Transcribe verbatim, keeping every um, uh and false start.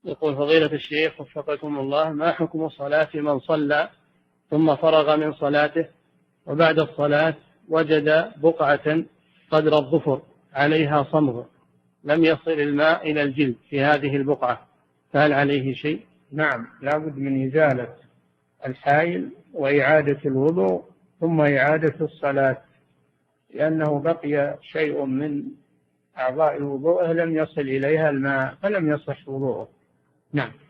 يقول فضيلة الشيخ وفقكم الله، ما حكم صلاة من صلى ثم فرغ من صلاته وبعد الصلاة وجد بقعة قدر الظفر عليها صمغ لم يصل الماء إلى الجلد في هذه البقعة، فهل عليه شيء؟ نعم، لا بد من إزالة الحائل وإعادة الوضوء ثم إعادة الصلاة، لأنه بقي شيء من أعضاء وضوءه لم يصل إليها الماء فلم يصح وضوءه. نعم.